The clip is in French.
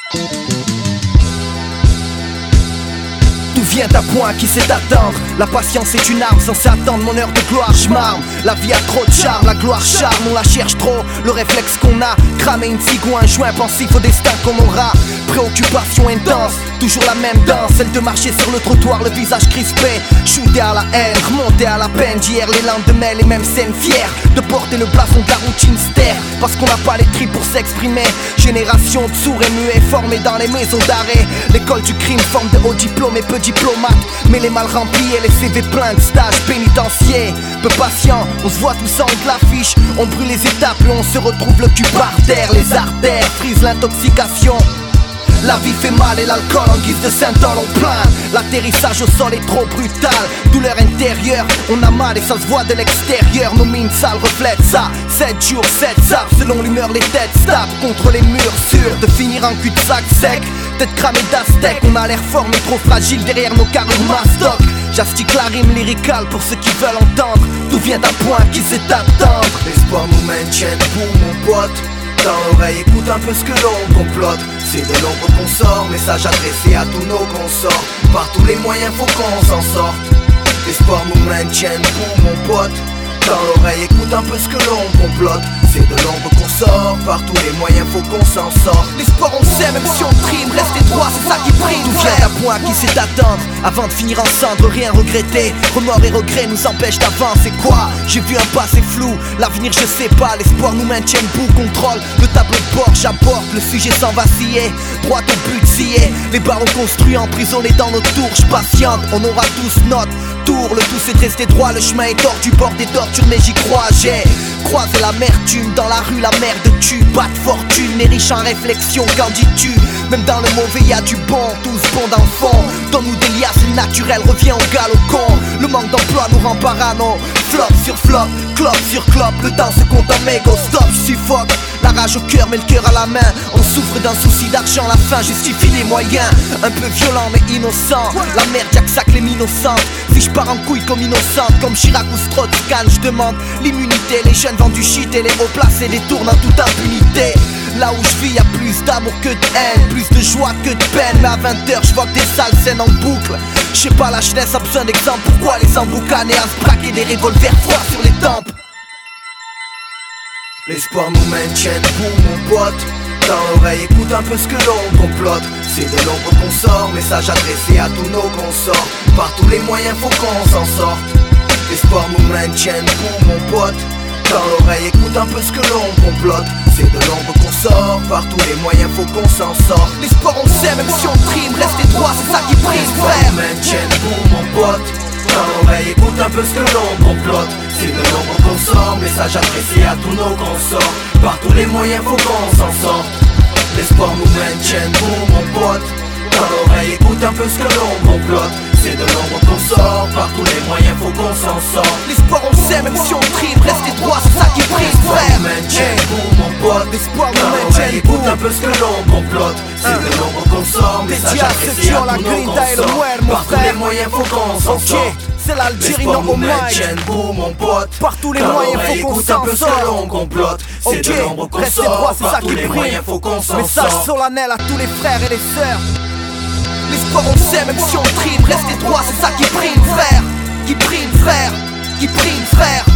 D'où vient ta point qui sait attendre? La patience est une arme censée attendre mon heure de gloire. Je m'arme, la vie a trop de charme, la gloire charme, on la cherche trop. Le réflexe qu'on a, cramer une cigue ou un joint pensif au destin qu'on aura. Préoccupation intense, toujours la même danse, celle de marcher sur le trottoir, le visage crispé. Shooter à la haine, remonter à la peine d'hier, les lendemains, les mêmes scènes fières de porter le blason de la routine ster. Parce qu'on n'a pas les tripes pour s'exprimer. Génération de sourds et muets formés dans les maisons d'arrêt. L'école du crime forme de hauts diplômes et peu diplomates, mais les mal remplis et les CV pleins de stages pénitentiaires. Peu patient, on se voit tous en haut de l'affiche. On brûle les étapes et on se retrouve le cul par terre. Les artères frisent l'intoxication. La vie fait mal et l'alcool en guise de synthol on plaint. L'atterrissage au sol est trop brutal. Douleur intérieure, on a mal et ça se voit de l'extérieur. Nos mines sales reflètent ça. 7 jours, 7 arbres, selon l'humeur les têtes se tapent contre les murs, sûrs de finir en cul-de-sac sec. Tête cramée d'aztèque, on a l'air fort mais trop fragile derrière nos carrures mastoc. J'astique la rime lyricale pour ceux qui veulent entendre. D'où vient ta point qui sait attendre? L'espoir nous maintient debout mon pote. Dans l'oreille écoute un peu ce que l'on complote. C'est de l'ombre qu'on sort, message adressé à tous nos consorts. Par tous les moyens faut qu'on s'en sorte. L'espoir nous maintient debout mon pote. Dans l'oreille écoute un peu ce que l'on complote. C'est de l'ombre qu'on sort, par tous les moyens faut qu'on s'en sorte. L'espoir on sait même si on trime, rester droit c'est ça qui prime. D'où vient ta point qui sait attendre? Avant de finir en cendre, rien regretter. Remords et regrets nous empêchent d'avancer quoi? J'ai vu un passé flou, l'avenir je sais pas. L'espoir nous maintient debout, contrôle le tableau de bord. J'apporte le sujet sans vaciller, droit au but scié. Les barreaux construits, emprisonnés dans nos tours. J'patiente, on aura tous notre tour. Le tout c'est de rester droit, le chemin est tordu, bord des tortures mais j'y crois. J'ai croisé l'amertume dans la rue, la merde tue. Pas de fortune, mais riche en réflexion, qu'en dis-tu? Même dans le mauvais y'a du bon, tous bons dans le fond. Donne-nous des liasses, le naturel revient au galop con. Le manque d'emploi nous rend parano. Flop sur flop, clope sur clope, le temps se compte en mégot. Stop, j'suffoque, la rage au cœur mais le cœur à la main. On souffre d'un souci d'argent, la fin justifie les moyens. Un peu violent mais innocent, la merde y'a que ça que les innocentes. Si je pars en couille comme innocente, comme Chirac ou Strauss-Kahn, je demande l'immunité. Les jeunes vendent du shit et les hauts placés les tournent en toute impunité. Là où je vis y'a plus d'amour que de haine, plus de joie que de peine. Mais à 20h je vois que des sales scènes en boucle. Je sais pas, la jeunesse a besoin d'exemple. Pourquoi les emboucanés à se braquer des revolvers froids sur les tempes? L'espoir nous maintient debout mon pote. Dans l'oreille écoute un peu ce que l'on complote. C'est de l'ombre qu'on sort, message adressé à tous nos consorts. Par tous les moyens faut qu'on s'en sorte. L'espoir nous maintient debout mon pote. Dans l'oreille écoute un peu ce que l'on complote. C'est de l'ombre qu'on sort, par tous les moyens faut qu'on s'en sorte. L'espoir on sait même si on trime, rester droit c'est ça qui prime frère. L'espoir nous maintient debout mon pote. Dans l'oreille écoute un peu ce que l'on complote. C'est de l'ombre qu'on sort, message adressé à tous nos consorts. Par tous les moyens faut qu'on s'en sorte. L'espoir nous maintient debout mon pote. Dans l'oreille écoute un peu ce que l'on complote. C'est de l'ombre qu'on sort, par tous les moyens faut qu'on s'en sorte. L'espoir on sait même si on trime, rester droit c'est ça qui prime frère. L'espoir nous maintient debout mon pote. L'espoir nous dans maintient l'oreille écoute un peu ce que l'on complote. C'est de l'ombre qu'on sort, message adressé à tous nos consorts. Par tous les moyens faut qu'on s'en sorte. C'est l'Algérie non au mic. Mon pote. Par tous les moyens faut qu'on s'en sorte. C'est de l'ombre qu'on rester sort, droit c'est ça par tous qui les prime. moyens faut qu'on s'en sorte. Message solennel à tous les frères et les sœurs. L'espoir on sait même si on trime, rester droit c'est ça qui prime frère. Qui prime frère, qui prime frère.